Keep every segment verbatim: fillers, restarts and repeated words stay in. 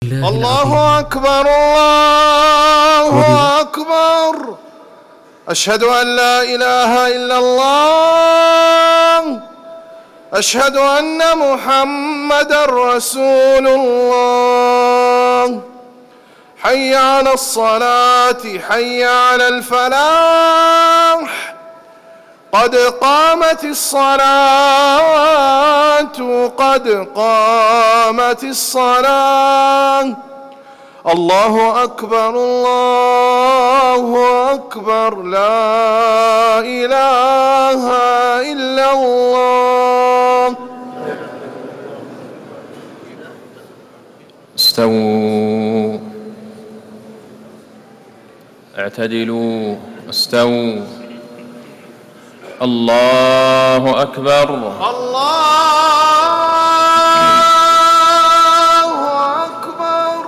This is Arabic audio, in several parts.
الله أكبر الله أكبر. أشهد أن لا إله إلا الله. أشهد أن محمدًا رسول الله. حي على الصلاة حي على الفلاح. قد قامت الصلاة قد قامت الصلاة. الله أكبر الله أكبر. لا إله إلا الله. استووا اعتدلوا استووا. الله أكبر الله أكبر.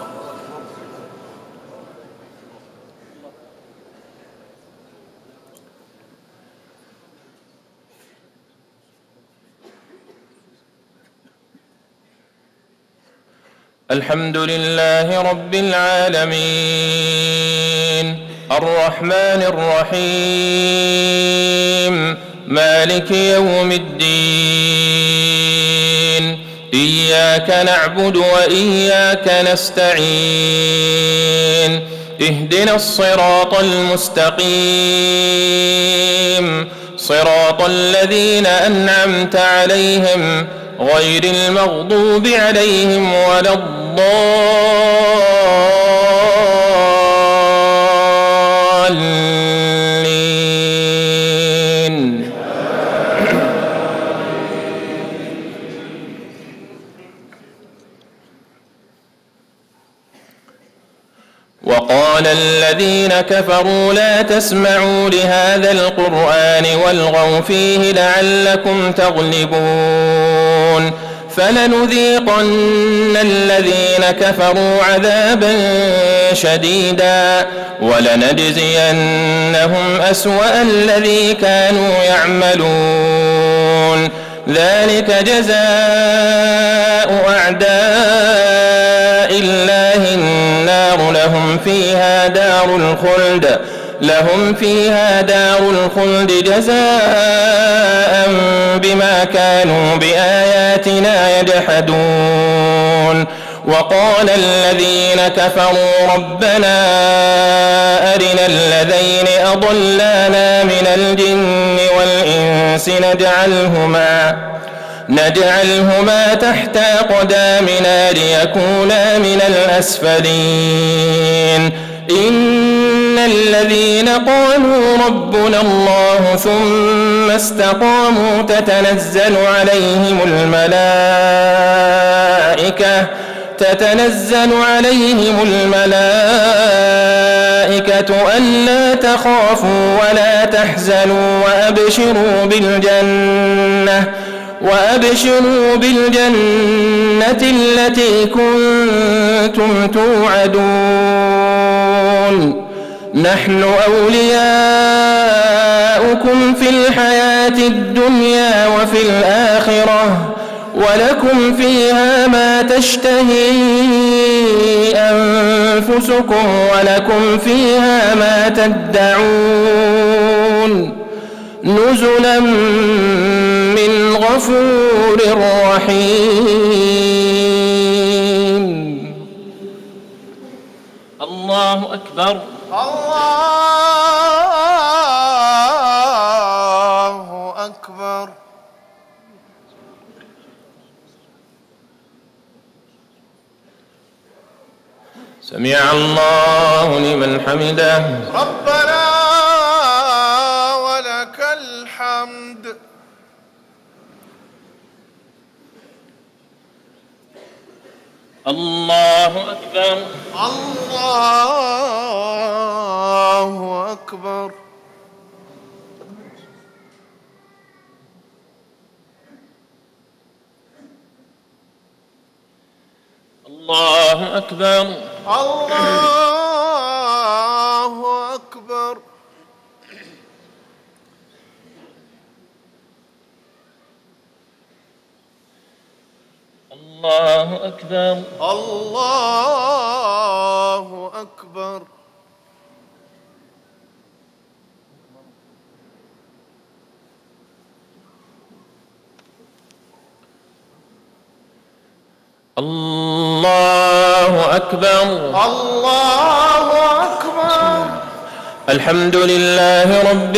الحمد لله رب العالمين الرحمن الرحيم مالك يوم الدين. إياك نعبد وإياك نستعين. اهدنا الصراط المستقيم صراط الذين أنعمت عليهم غير المغضوب عليهم ولا الضالين. وقال الذين كفروا لا تسمعوا لهذا القرآن والغوا فيه لعلكم تغلبون. فلنذيقن الذين كفروا عذابا شديدا ولنجزينهم أسوأ الذي كانوا يعملون. ذلك جزاء أعداء الله النار لهم فيها دار الخلد لهم فيها دار الخلد جزاء بما كانوا بآياتنا يجحدون. وقال الذين كفروا ربنا أرنا الذين أضلانا من الجن والإنس نجعلهما نجعلهما تحت أقدامنا ليكونا من الأسفلين. إن الذين قالوا ربنا الله ثم استقاموا تتنزل عليهم الملائكة تتنزل عليهم الملائكة ألا تخافوا ولا تحزنوا وأبشروا بالجنة وأبشروا بالجنة التي كنتم توعدون. نحن أولياؤكم في الحياة الدنيا وفي الآخرة ولكم فيها ما تشتهي أنفسكم ولكم فيها ما تدعون. نزلا من غفور رحيم. الله أكبر الله أكبر. سمع الله لمن حمده. ربنا ولك الحمد. الله أكبر الله أكبر. الله أكبر الله أكبر. الله الله أكبر. الله أكبر. الله أكبر. الله أكبر. الحمد لله رب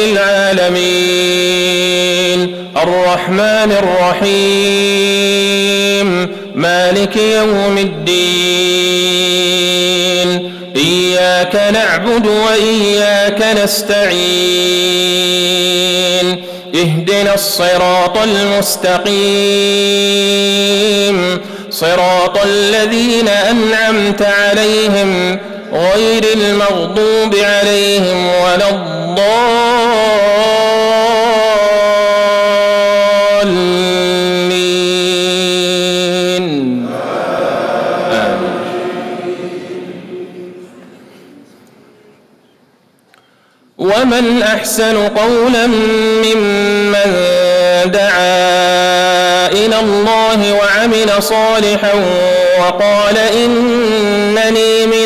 العالمين الرحمن الرحيم مالك يوم الدين إياك نعبد وإياك نستعين اهدنا الصراط المستقيم صراط الذين أنعمت عليهم غير المغضوب عليهم ولا الضالين. آمين. ومن أحسن قولا ممن دعا إلى الله وعمل صالحا وقال إنني من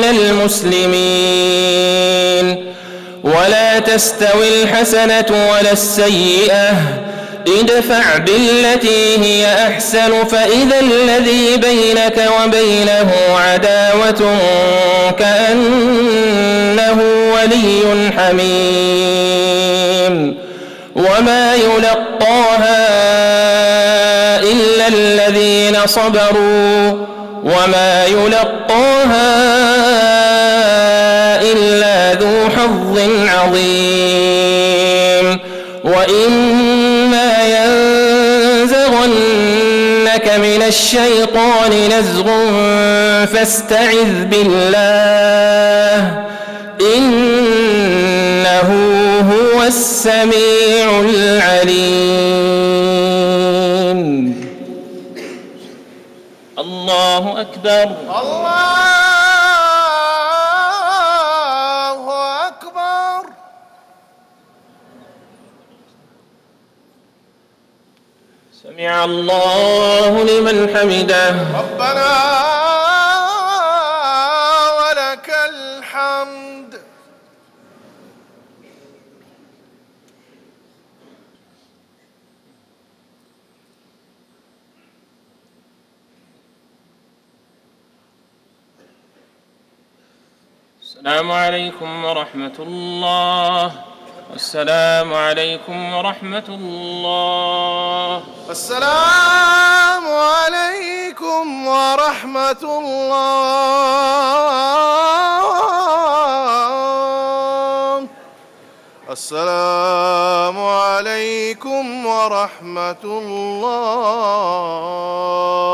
المسلمين. ولا تستوي الحسنة ولا السيئة ادفع بالتي هي أحسن فإذا الذي بينك وبينه عداوة كأنه ولي حميم. وما يلقاها إلا الذين صبروا وما يلقاها إلا ذو حظ عظيم. وإما ينزغنك من الشيطان نزغ فاستعذ بالله إنه هو السميع العليم. الله أكبر. الله أكبر. سمع الله لمن حمده. ربنا ولك الحمد. السلام عليكم ورحمة الله. السلام عليكم ورحمة الله. السلام عليكم ورحمة الله. السلام عليكم ورحمة الله.